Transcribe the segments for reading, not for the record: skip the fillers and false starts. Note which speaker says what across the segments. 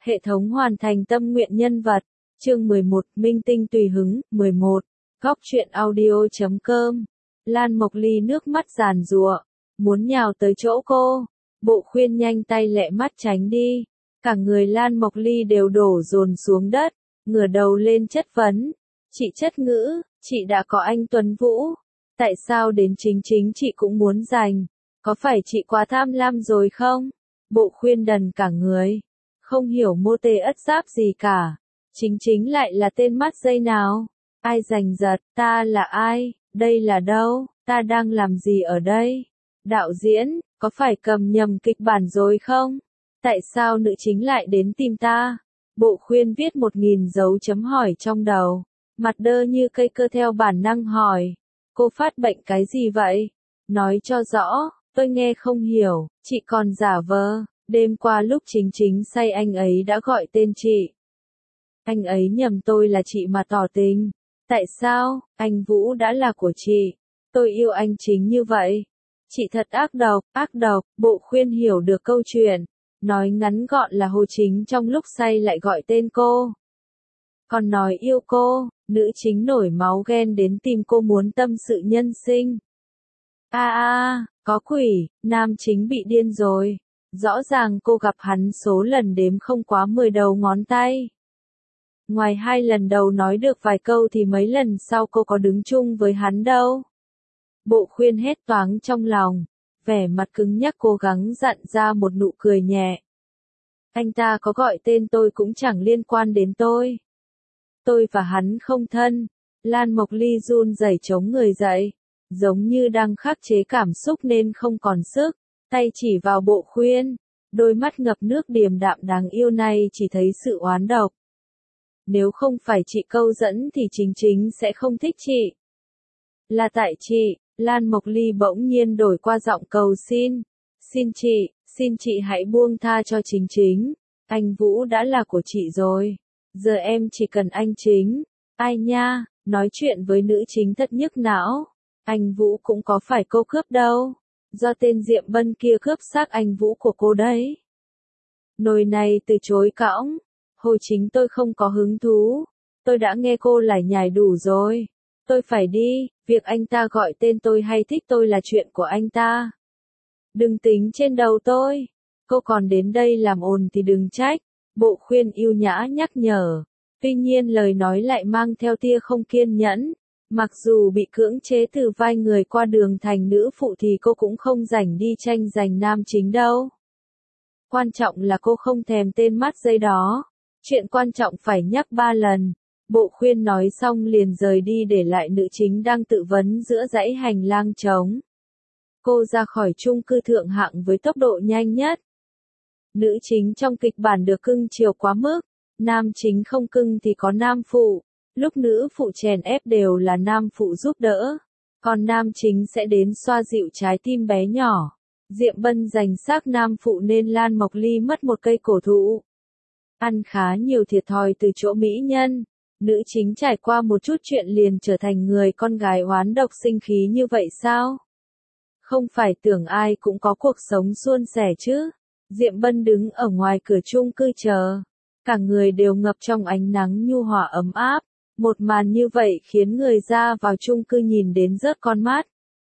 Speaker 1: Hệ thống hoàn thành tâm nguyện nhân vật. Chương 11, Minh tinh tùy hứng. 11. Góc truyện audio.com. Lan Mộc Ly nước mắt giàn giụa, muốn nhào tới chỗ cô. Bộ Khuyên nhanh tay lẹ mắt tránh đi. Cả người Lan Mộc Ly đều đổ dồn xuống đất, ngửa đầu lên chất vấn. Chị Chất Ngữ, chị đã có anh Tuấn Vũ, tại sao đến chính chị cũng muốn giành? Có phải chị quá tham lam rồi không? Bộ Khuyên đần cả người, không hiểu mô tê ất giáp gì cả. Chính lại là tên mắt dây nào? Ai giành giật, ta là ai, đây là đâu, ta đang làm gì ở đây? Đạo diễn, có phải cầm nhầm kịch bản rồi không? Tại sao nữ chính lại đến tìm ta? Bộ Khuyên viết 1000 dấu chấm hỏi trong đầu, mặt đơ như cây cơ theo bản năng hỏi. Cô phát bệnh cái gì vậy? Nói cho rõ, tôi nghe không hiểu, chị còn giả vờ. Đêm qua lúc chính say anh ấy đã gọi tên chị. Anh ấy nhầm tôi là chị mà tỏ tình. Tại sao? Anh Vũ đã là của chị. Tôi yêu anh chính như vậy. Chị thật ác độc. Bộ Khuyên hiểu được câu chuyện. Nói ngắn gọn là Hồ Chính trong lúc say lại gọi tên cô. Còn nói yêu cô, nữ chính nổi máu ghen đến tìm cô muốn tâm sự nhân sinh. Có quỷ, nam chính bị điên rồi. Rõ ràng cô gặp hắn số lần đếm không quá 10 đầu ngón tay. Ngoài 2 lần đầu nói được vài câu thì mấy lần sau cô có đứng chung với hắn đâu. Bộ Khuyên hét toáng trong lòng, vẻ mặt cứng nhắc cố gắng dặn ra một nụ cười nhẹ. Anh ta có gọi tên tôi cũng chẳng liên quan đến tôi. Tôi và hắn không thân. Lan Mộc Ly run rẩy chống người dậy, giống như đang khắc chế cảm xúc nên không còn sức, tay chỉ vào Bộ Khuyên, đôi mắt ngập nước điềm đạm đáng yêu này chỉ thấy sự oán độc. Nếu không phải chị câu dẫn thì chính sẽ không thích chị. Là tại chị. Lan Mộc Ly bỗng nhiên đổi qua giọng cầu xin. Xin chị hãy buông tha cho chính. Anh Vũ đã là của chị rồi. Giờ em chỉ cần anh chính. Ai nha, nói chuyện với nữ chính thật nhức não. Anh Vũ cũng có phải cô cướp đâu. Do tên Diệm Bân kia cướp xác anh Vũ của cô đấy. Nồi này từ chối cõng. Hồ Chính tôi không có hứng thú. Tôi đã nghe cô lải nhải đủ rồi. Tôi phải đi, việc anh ta gọi tên tôi hay thích tôi là chuyện của anh ta. Đừng tính trên đầu tôi. Cô còn đến đây làm ồn thì đừng trách. Bộ Khuyên ưu nhã nhắc nhở. Tuy nhiên lời nói lại mang theo tia không kiên nhẫn. Mặc dù bị cưỡng chế từ vai người qua đường thành nữ phụ thì cô cũng không rảnh đi tranh giành nam chính đâu. Quan trọng là cô không thèm tên mắt dây đó. Chuyện quan trọng phải nhắc 3 lần. Bộ Khuyên nói xong liền rời đi để lại nữ chính đang tự vấn giữa dãy hành lang trống. Cô ra khỏi chung cư thượng hạng với tốc độ nhanh nhất. Nữ chính trong kịch bản được cưng chiều quá mức. Nam chính không cưng thì có nam phụ. Lúc nữ phụ chèn ép đều là nam phụ giúp đỡ. Còn nam chính sẽ đến xoa dịu trái tim bé nhỏ. Diệm Bân giành xác nam phụ nên Lan Mộc Ly mất một cây cổ thụ. Ăn khá nhiều thiệt thòi từ chỗ mỹ nhân. Nữ chính trải qua một chút chuyện liền trở thành người con gái oán độc sinh khí như vậy sao? Không phải tưởng ai cũng có cuộc sống suôn sẻ chứ. Diệm Bân đứng ở ngoài cửa chung cư chờ. Cả người đều ngập trong ánh nắng nhu hòa ấm áp. Một màn như vậy khiến người ra vào chung cư nhìn đến rớt con mắt.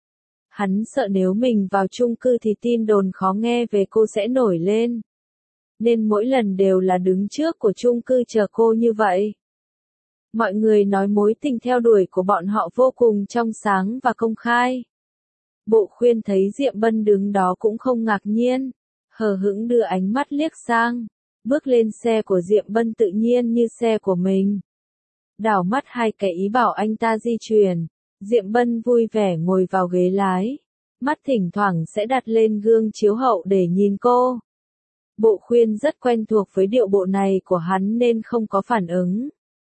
Speaker 1: Hắn sợ nếu mình vào chung cư thì tin đồn khó nghe về cô sẽ nổi lên. Nên mỗi lần đều là đứng trước của chung cư chờ cô như vậy. Mọi người nói mối tình theo đuổi của bọn họ vô cùng trong sáng và công khai. Bộ Khuyên thấy Diệm Bân đứng đó cũng không ngạc nhiên, hờ hững đưa ánh mắt liếc sang, bước lên xe của Diệm Bân tự nhiên như xe của mình. Đảo mắt 2 cái ý bảo anh ta di chuyển, Diệm Bân vui vẻ ngồi vào ghế lái, mắt thỉnh thoảng sẽ đặt lên gương chiếu hậu để nhìn cô. Bộ Khuyên rất quen thuộc với điệu bộ này của hắn nên không có phản ứng.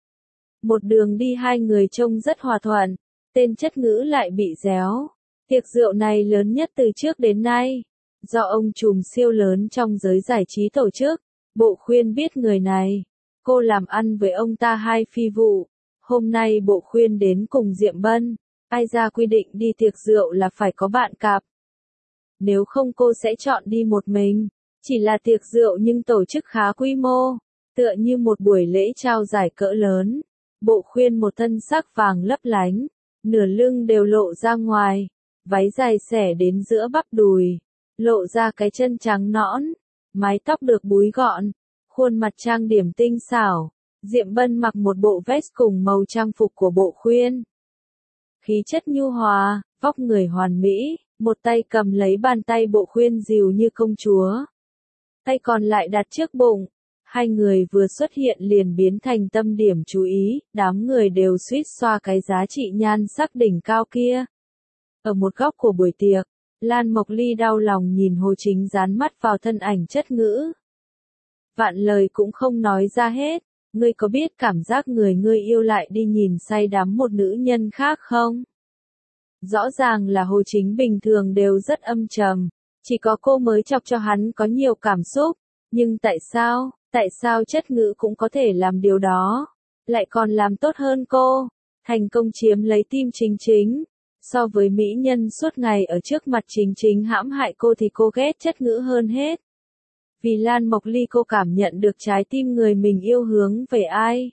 Speaker 1: Một đường đi 2 người trông rất hòa thuận, tên Chất Ngữ lại bị réo. Tiệc rượu này lớn nhất từ trước đến nay, do ông trùm siêu lớn trong giới giải trí tổ chức. Bộ Khuyên biết người này, cô làm ăn với ông ta 2 phi vụ. Hôm nay Bộ Khuyên đến cùng Diệm Bân, ai ra quy định đi tiệc rượu là phải có bạn cặp. Nếu không cô sẽ chọn đi một mình, chỉ là tiệc rượu nhưng tổ chức khá quy mô. Tựa như một buổi lễ trao giải cỡ lớn, Bộ Khuyên một thân sắc vàng lấp lánh, nửa lưng đều lộ ra ngoài, váy dài xẻ đến giữa bắp đùi, lộ ra cái chân trắng nõn, mái tóc được búi gọn, khuôn mặt trang điểm tinh xảo. Diệm Bân mặc một bộ vest cùng màu trang phục của Bộ Khuyên. Khí chất nhu hòa, vóc người hoàn mỹ, một tay cầm lấy bàn tay Bộ Khuyên dìu như công chúa. Tay còn lại đặt trước bụng. Hai người vừa xuất hiện liền biến thành tâm điểm chú ý, đám người đều suýt xoa cái giá trị nhan sắc đỉnh cao kia. Ở một góc của buổi tiệc, Lan Mộc Ly đau lòng nhìn Hồ Chính dán mắt vào thân ảnh Chất Ngữ. Vạn lời cũng không nói ra hết, ngươi có biết cảm giác người ngươi yêu lại đi nhìn say đắm một nữ nhân khác không? Rõ ràng là Hồ Chính bình thường đều rất âm trầm, chỉ có cô mới chọc cho hắn có nhiều cảm xúc, nhưng tại sao Chất Ngữ cũng có thể làm điều đó, lại còn làm tốt hơn cô, thành công chiếm lấy tim Chính Chính. So với mỹ nhân suốt ngày ở trước mặt Chính Chính hãm hại cô thì cô ghét Chất Ngữ hơn hết. Vì Lan Mộc Ly cô cảm nhận được trái tim người mình yêu hướng về ai.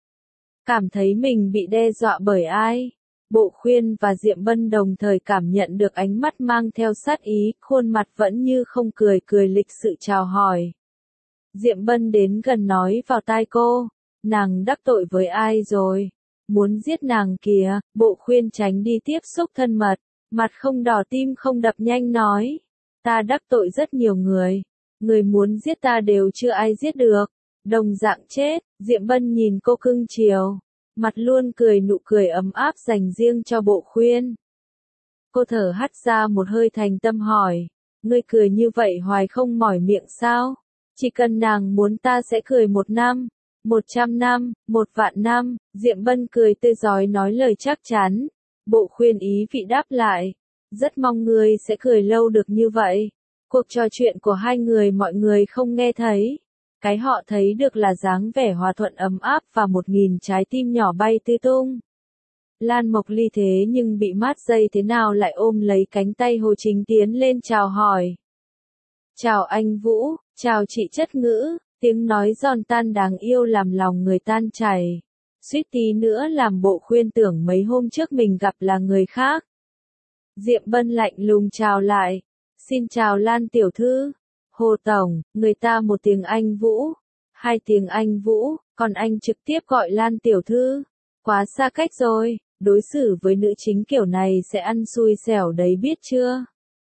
Speaker 1: Cảm thấy mình bị đe dọa bởi ai. Bộ Khuyên và Diệm Bân đồng thời cảm nhận được ánh mắt mang theo sát ý, khuôn mặt vẫn như không cười cười lịch sự chào hỏi. Diệm Bân đến gần nói vào tai cô, nàng đắc tội với ai rồi? Muốn giết nàng kìa. Bộ Khuyên tránh đi tiếp xúc thân mật, mặt không đỏ tim không đập nhanh nói, ta đắc tội rất nhiều người. Người muốn giết ta đều chưa ai giết được. Đồng dạng chết. Diệm Bân nhìn cô cưng chiều, mặt luôn cười nụ cười ấm áp dành riêng cho Bộ Khuyên. Cô thở hắt ra một hơi thành tâm hỏi, ngươi cười như vậy hoài không mỏi miệng sao? Chỉ cần nàng muốn ta sẽ cười 1 năm, 100 năm, 1.000.000 năm. Diệm Bân cười tươi rói nói lời chắc chắn. Bộ Khuyên ý vị đáp lại, rất mong ngươi sẽ cười lâu được như vậy. Cuộc trò chuyện của hai người mọi người không nghe thấy. Cái họ thấy được là dáng vẻ hòa thuận ấm áp và 1000 trái tim nhỏ bay tứ tung. Lan Mộc Ly thế nhưng bị mát dây thế nào lại ôm lấy cánh tay Hồ Chính tiến lên chào hỏi. Chào anh Vũ, chào chị Chất Ngữ, tiếng nói giòn tan đáng yêu làm lòng người tan chảy. Suýt tí nữa làm Bộ Khuyên tưởng mấy hôm trước mình gặp là người khác. Diệm Bân lạnh lùng chào lại. Xin chào Lan tiểu thư. Hồ tổng, người ta một tiếng anh Vũ, 2 tiếng anh Vũ, còn anh trực tiếp gọi Lan tiểu thư. Quá xa cách rồi, đối xử với nữ chính kiểu này sẽ ăn xui xẻo đấy biết chưa?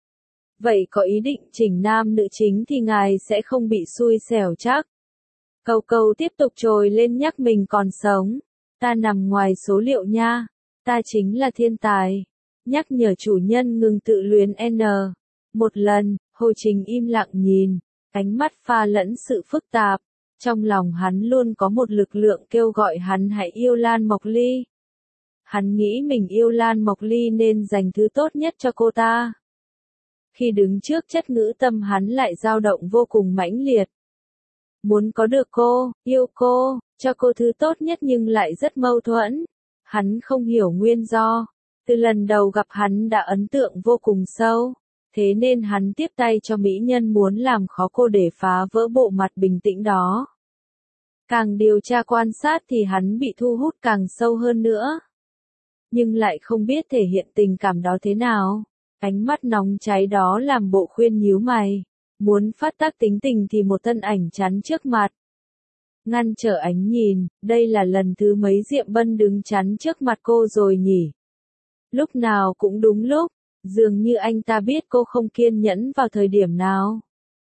Speaker 1: Vậy có ý định chỉnh nam nữ chính thì ngài sẽ không bị xui xẻo chắc. Câu câu tiếp tục trồi lên nhắc mình còn sống. Ta nằm ngoài số liệu nha. Ta chính là thiên tài. Nhắc nhở chủ nhân ngừng tự luyến N. Một lần, Hồ Chính im lặng nhìn, ánh mắt pha lẫn sự phức tạp. Trong lòng hắn luôn có một lực lượng kêu gọi hắn hãy yêu Lan Mộc Ly. Hắn nghĩ mình yêu Lan Mộc Ly nên dành thứ tốt nhất cho cô ta. Khi đứng trước Chất Ngữ tâm hắn lại dao động vô cùng mãnh liệt. Muốn có được cô, yêu cô, cho cô thứ tốt nhất nhưng lại rất mâu thuẫn. Hắn không hiểu nguyên do. Từ lần đầu gặp hắn đã ấn tượng vô cùng sâu. Thế nên hắn tiếp tay cho mỹ nhân muốn làm khó cô để phá vỡ bộ mặt bình tĩnh đó. Càng điều tra quan sát thì hắn bị thu hút càng sâu hơn nữa. Nhưng lại không biết thể hiện tình cảm đó thế nào. Ánh mắt nóng cháy đó làm Bộ Khuyên nhíu mày. Muốn phát tác tính tình thì một thân ảnh chắn trước mặt. Ngăn trở ánh nhìn, đây là lần thứ mấy Diệm Bân đứng chắn trước mặt cô rồi nhỉ? Lúc nào cũng đúng lúc. Dường như anh ta biết cô không kiên nhẫn vào thời điểm nào.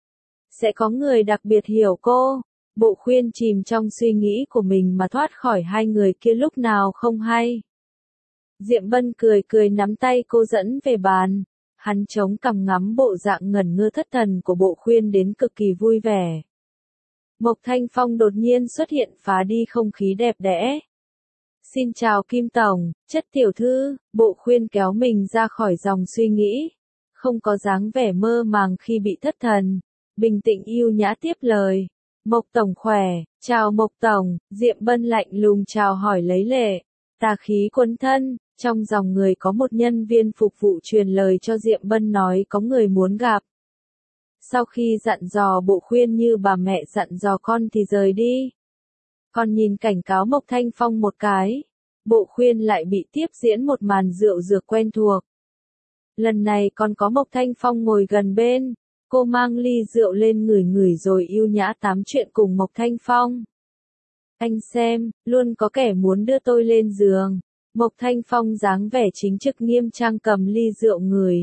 Speaker 1: Sẽ có người đặc biệt hiểu cô. Bộ Khuyên chìm trong suy nghĩ của mình mà thoát khỏi hai người kia lúc nào không hay. Diệm Bân cười cười nắm tay cô dẫn về bàn. Hắn chống cằm ngắm bộ dạng ngẩn ngơ thất thần của Bộ Khuyên đến cực kỳ vui vẻ. Mộc Thanh Phong đột nhiên xuất hiện phá đi không khí đẹp đẽ. Xin chào Kim Tổng, Chất tiểu thư. Bộ Khuyên kéo mình ra khỏi dòng suy nghĩ. Không có dáng vẻ mơ màng khi bị thất thần. Bình tĩnh yêu nhã tiếp lời. Mộc Tổng khỏe, chào Mộc Tổng. Diệm Bân lạnh lùng chào hỏi lấy lệ. Tà khí quấn thân, trong dòng người có một nhân viên phục vụ truyền lời cho Diệm Bân nói có người muốn gặp. Sau khi dặn dò Bộ Khuyên như bà mẹ dặn dò con thì rời đi. còn nhìn cảnh cáo Mộc Thanh Phong một cái. Bộ Khuyên lại bị tiếp diễn một màn rượu dược quen thuộc. Lần này còn có Mộc Thanh Phong ngồi gần bên, cô mang ly rượu lên ngửi ngửi rồi yêu nhã tám chuyện cùng Mộc Thanh Phong. Anh xem, luôn có kẻ muốn đưa tôi lên giường. Mộc Thanh Phong dáng vẻ chính trực nghiêm trang cầm ly rượu ngửi.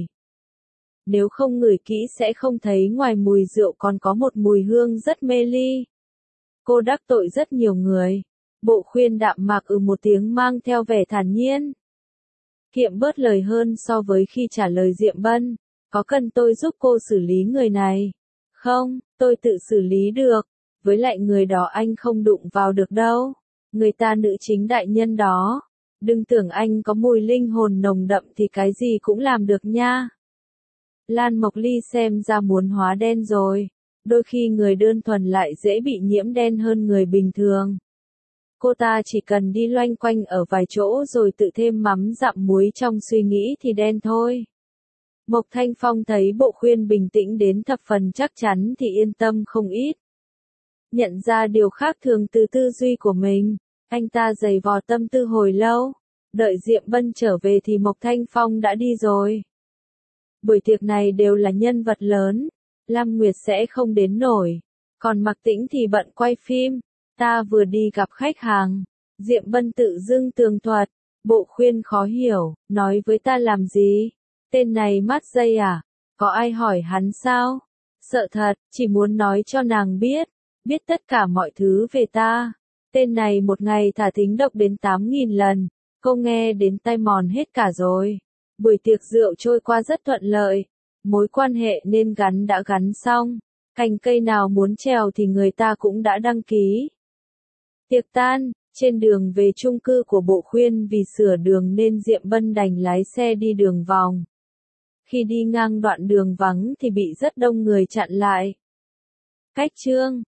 Speaker 1: Nếu không ngửi kỹ sẽ không thấy ngoài mùi rượu còn có một mùi hương rất mê ly. Cô đắc tội rất nhiều người. Bộ Khuyên đạm mạc một tiếng mang theo vẻ thản nhiên. Kiệm bớt lời hơn so với khi trả lời Diệm Bân. Có cần tôi giúp cô xử lý người này? Không, tôi tự xử lý được. Với lại người đó anh không đụng vào được đâu. Người ta nữ chính đại nhân đó. Đừng tưởng anh có mùi linh hồn nồng đậm thì cái gì cũng làm được nha. Lan Mộc Ly xem ra muốn hóa đen rồi. Đôi khi người đơn thuần lại dễ bị nhiễm đen hơn người bình thường. Cô ta chỉ cần đi loanh quanh ở vài chỗ rồi tự thêm mắm dặm muối trong suy nghĩ thì đen thôi. Mộc Thanh Phong thấy Bộ Khuyên bình tĩnh đến thập phần chắc chắn thì yên tâm không ít. Nhận ra điều khác thường từ tư duy của mình, anh ta giày vò tâm tư hồi lâu. Đợi Diệm Bân trở về thì Mộc Thanh Phong đã đi rồi. Buổi tiệc này đều là nhân vật lớn, Lam Nguyệt sẽ không đến nổi. Còn Mạc Tĩnh thì bận quay phim, ta vừa đi gặp khách hàng. Diệm Bân tự dưng tường thuật, Bộ Khuyên khó hiểu, nói với ta làm gì? Tên này mát dây à? Có ai hỏi hắn sao? Sợ thật, chỉ muốn nói cho nàng biết tất cả mọi thứ về ta. Tên này một ngày thả thính độc đến 8.000 lần, cô nghe đến tai mòn hết cả rồi. Buổi tiệc rượu trôi qua rất thuận lợi, mối quan hệ nên gắn đã gắn xong, cành cây nào muốn trèo thì người ta cũng đã đăng ký. Tiệc tan, trên đường về chung cư của Bộ Khuyên vì sửa đường nên Diệm Bân đành lái xe đi đường vòng. Khi đi ngang đoạn đường vắng thì bị rất đông người chặn lại. Cách chương